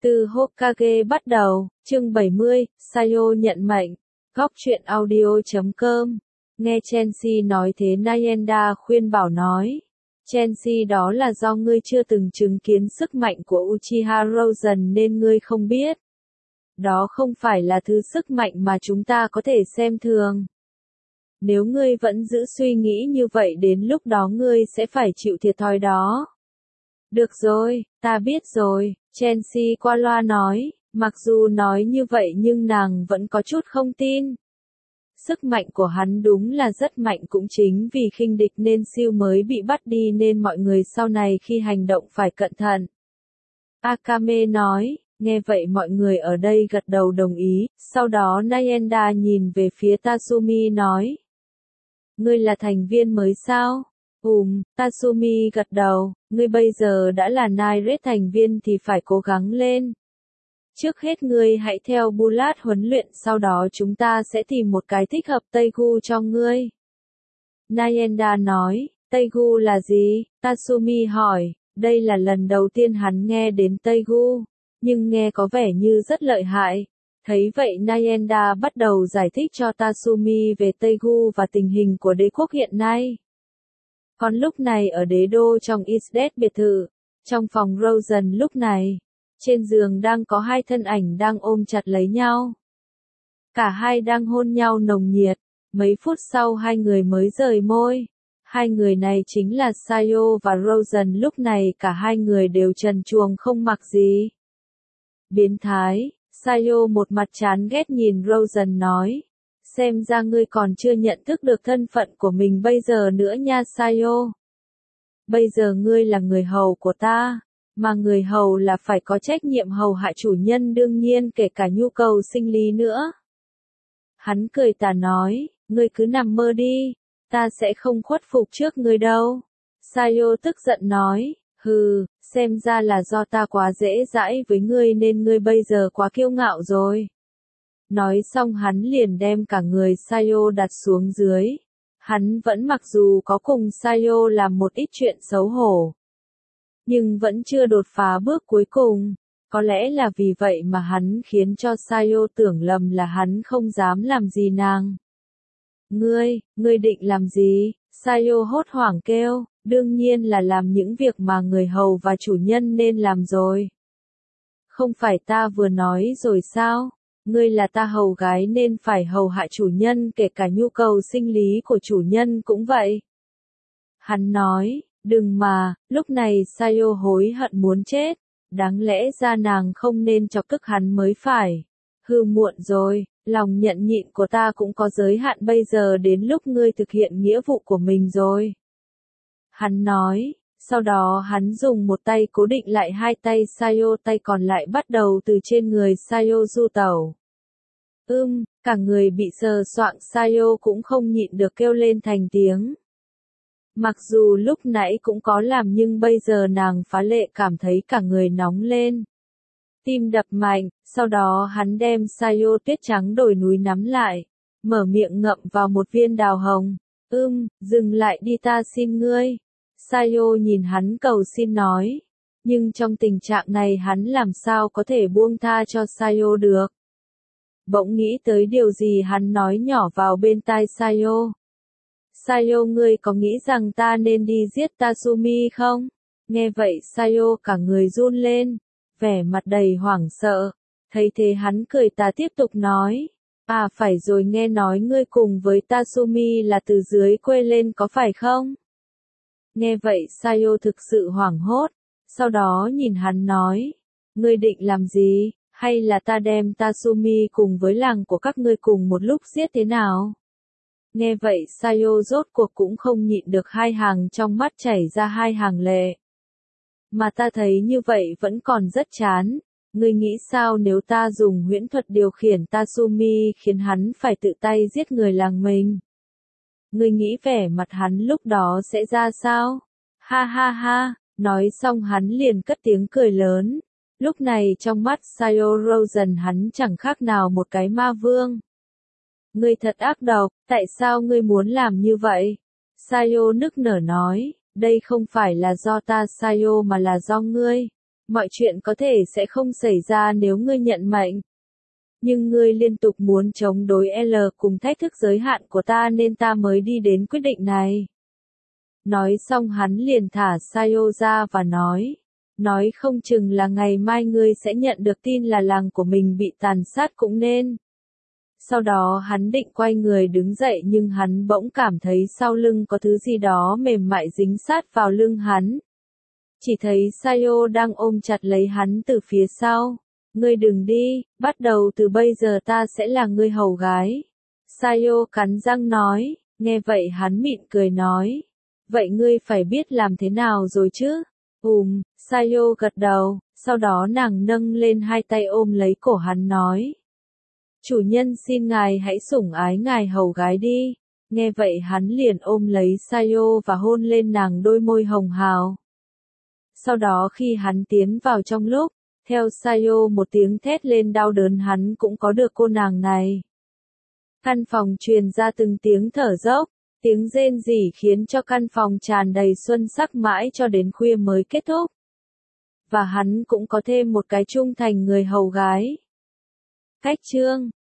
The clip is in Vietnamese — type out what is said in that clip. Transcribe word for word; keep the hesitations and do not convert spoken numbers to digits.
Từ Hokage bắt đầu, chương bảy mươi, Sayo nhận mệnh. Góc truyện audio chấm com. Nghe Chelsea nói thế Nayenda khuyên bảo nói. Chelsea, đó là do ngươi chưa từng chứng kiến sức mạnh của Uchiha Rosen nên ngươi không biết. Đó không phải là thứ sức mạnh mà chúng ta có thể xem thường. Nếu ngươi vẫn giữ suy nghĩ như vậy đến lúc đó ngươi sẽ phải chịu thiệt thòi đó. Được rồi, ta biết rồi, Chelsea qua loa nói, mặc dù nói như vậy nhưng nàng vẫn có chút không tin. Sức mạnh của hắn đúng là rất mạnh, cũng chính vì khinh địch nên siêu mới bị bắt đi nên mọi người sau này khi hành động phải cẩn thận. Akame nói, nghe vậy mọi người ở đây gật đầu đồng ý, sau đó Nayenda nhìn về phía Tatsumi nói. Ngươi là thành viên mới sao? Ừm, Tatsumi gật đầu, ngươi bây giờ đã là Night thành viên thì phải cố gắng lên. Trước hết ngươi hãy theo Bulat huấn luyện, sau đó chúng ta sẽ tìm một cái thích hợp Taegu cho ngươi. Nayenda nói, Taegu là gì? Tatsumi hỏi, đây là lần đầu tiên hắn nghe đến Taegu, nhưng nghe có vẻ như rất lợi hại. Thấy vậy Nayenda bắt đầu giải thích cho Tatsumi về Taegu và tình hình của đế quốc hiện nay. Còn lúc này ở đế đô trong Isdet biệt thự, trong phòng Rosen lúc này, trên giường đang có hai thân ảnh đang ôm chặt lấy nhau. Cả hai đang hôn nhau nồng nhiệt, mấy phút sau hai người mới rời môi. Hai người này chính là Sayo và Rosen, lúc này cả hai người đều trần truồng không mặc gì. Biến thái, Sayo một mặt chán ghét nhìn Rosen nói. Xem ra ngươi còn chưa nhận thức được thân phận của mình bây giờ nữa nha Sayo. Bây giờ ngươi là người hầu của ta, mà người hầu là phải có trách nhiệm hầu hạ chủ nhân, đương nhiên kể cả nhu cầu sinh lý nữa. Hắn cười tà nói, ngươi cứ nằm mơ đi, ta sẽ không khuất phục trước ngươi đâu. Sayo tức giận nói, hừ, xem ra là do ta quá dễ dãi với ngươi nên ngươi bây giờ quá kiêu ngạo rồi. Nói xong hắn liền đem cả người Sayo đặt xuống dưới. Hắn vẫn mặc dù có cùng Sayo làm một ít chuyện xấu hổ, nhưng vẫn chưa đột phá bước cuối cùng. Có lẽ là vì vậy mà hắn khiến cho Sayo tưởng lầm là hắn không dám làm gì nàng. Ngươi, ngươi định làm gì? Sayo hốt hoảng kêu, đương nhiên là làm những việc mà người hầu và chủ nhân nên làm rồi. Không phải ta vừa nói rồi sao? Ngươi là ta hầu gái nên phải hầu hạ chủ nhân, kể cả nhu cầu sinh lý của chủ nhân cũng vậy. Hắn nói, đừng mà, lúc này Sayo hối hận muốn chết, đáng lẽ ra nàng không nên chọc tức hắn mới phải. Hư muộn rồi, lòng nhận nhịn của ta cũng có giới hạn, bây giờ đến lúc ngươi thực hiện nghĩa vụ của mình rồi. Hắn nói. Sau đó hắn dùng một tay cố định lại hai tay Sayo, tay còn lại bắt đầu từ trên người Sayo du tẩu. Ưm, cả người bị sờ soạng, Sayo cũng không nhịn được kêu lên thành tiếng. Mặc dù lúc nãy cũng có làm nhưng bây giờ nàng phá lệ cảm thấy cả người nóng lên. Tim đập mạnh, sau đó hắn đem Sayo tuyết trắng đồi núi nắm lại, mở miệng ngậm vào một viên đào hồng. Ưm, dừng lại đi, ta xin ngươi. Sayo nhìn hắn cầu xin nói, nhưng trong tình trạng này hắn làm sao có thể buông tha cho Sayo được. Bỗng nghĩ tới điều gì hắn nói nhỏ vào bên tai Sayo. Sayo, ngươi có nghĩ rằng ta nên đi giết Tatsumi không? Nghe vậy Sayo cả người run lên, vẻ mặt đầy hoảng sợ. Thấy thế hắn cười tà tiếp tục nói, à phải rồi, nghe nói ngươi cùng với Tatsumi là từ dưới quê lên có phải không? Nghe vậy Sayo thực sự hoảng hốt, sau đó nhìn hắn nói, ngươi định làm gì, hay là ta đem Tatsumi cùng với làng của các ngươi cùng một lúc giết thế nào? Nghe vậy Sayo rốt cuộc cũng không nhịn được, hai hàng trong mắt chảy ra hai hàng lệ. Mà ta thấy như vậy vẫn còn rất chán, ngươi nghĩ sao nếu ta dùng huyễn thuật điều khiển Tatsumi khiến hắn phải tự tay giết người làng mình? Ngươi nghĩ vẻ mặt hắn lúc đó sẽ ra sao? Ha ha ha, nói xong hắn liền cất tiếng cười lớn. Lúc này trong mắt Sayo Rosen hắn chẳng khác nào một cái ma vương. Ngươi thật ác độc, tại sao ngươi muốn làm như vậy? Sayo nức nở nói, đây không phải là do ta Sayo mà là do ngươi. Mọi chuyện có thể sẽ không xảy ra nếu ngươi nhận mệnh. Nhưng ngươi liên tục muốn chống đối L cùng thách thức giới hạn của ta nên ta mới đi đến quyết định này. Nói xong hắn liền thả Sayo ra và nói. Nói không chừng là ngày mai ngươi sẽ nhận được tin là làng của mình bị tàn sát cũng nên. Sau đó hắn định quay người đứng dậy nhưng hắn bỗng cảm thấy sau lưng có thứ gì đó mềm mại dính sát vào lưng hắn. Chỉ thấy Sayo đang ôm chặt lấy hắn từ phía sau. Ngươi đừng đi, bắt đầu từ bây giờ ta sẽ là ngươi hầu gái. Sayo cắn răng nói, nghe vậy hắn mỉm cười nói. Vậy ngươi phải biết làm thế nào rồi chứ? Ừm, Sayo gật đầu, sau đó nàng nâng lên hai tay ôm lấy cổ hắn nói. Chủ nhân xin ngài hãy sủng ái ngài hầu gái đi. Nghe vậy hắn liền ôm lấy Sayo và hôn lên nàng đôi môi hồng hào. Sau đó khi hắn tiến vào trong lúc, theo Sayo một tiếng thét lên đau đớn hắn cũng có được cô nàng này. Căn phòng truyền ra từng tiếng thở dốc, tiếng rên rỉ khiến cho căn phòng tràn đầy xuân sắc mãi cho đến khuya mới kết thúc. Và hắn cũng có thêm một cái trung thành người hầu gái. Cách chương